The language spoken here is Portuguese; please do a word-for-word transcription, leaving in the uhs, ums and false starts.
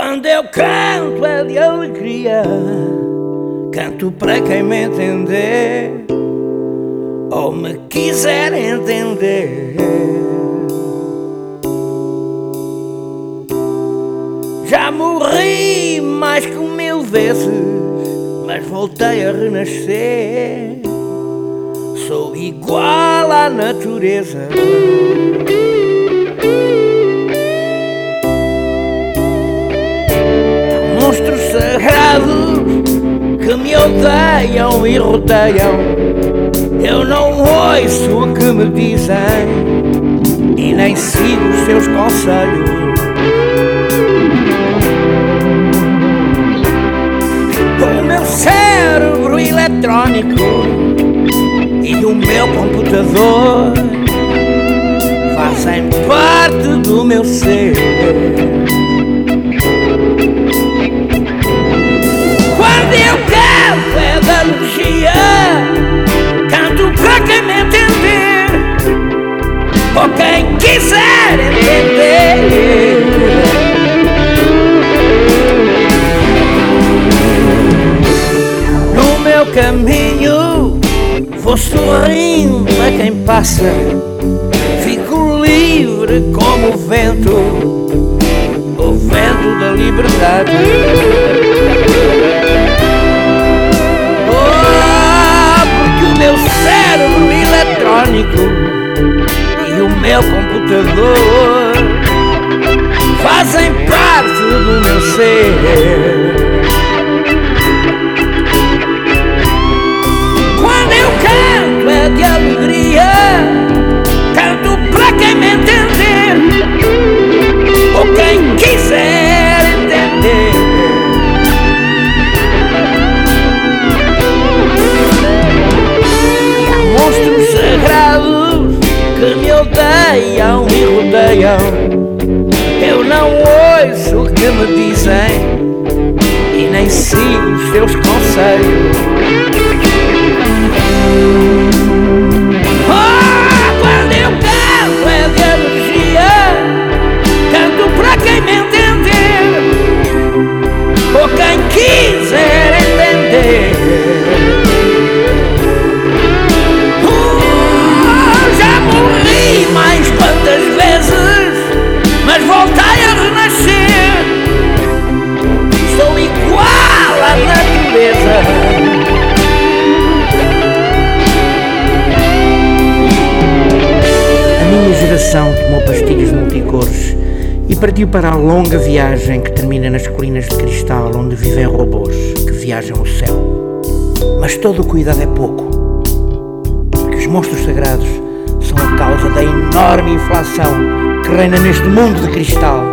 Quando eu canto é de alegria, canto para quem me entender ou me quiser entender. Já morri mais que mil vezes, mas voltei a renascer. Sou igual à natureza. Há monstros sagrados que me odeiam e rodeiam. Eu não ouço o que me dizem e nem sigo os seus conselhos. O meu cérebro eletrónico e o meu computador fazem parte do meu ser. Quando eu canto é da energia, canto para quem me entender ou quem quiser entender. No meu caminho vou sorrindo a quem passa, fico livre como o vento, o vento da liberdade. Oh, porque o meu cérebro eletrónico e o meu computador fazem parte do meu ser. De alegria, canto para quem me entender ou quem quiser entender. E há monstros sagrados que me odeiam e rodeiam. Eu não ouço o que me dizem e nem sigo os seus conselhos. Quem quiser entender. Oh, já morri mais quantas vezes, mas voltei a renascer. Sou igual à natureza. A minha geração tomou pastilhas multicores e partiu para a longa viagem que termina nas colinas de cristal, onde vivem robôs que viajam o céu. Mas todo o cuidado é pouco, porque os monstros sagrados são a causa da enorme inflação que reina neste mundo de cristal.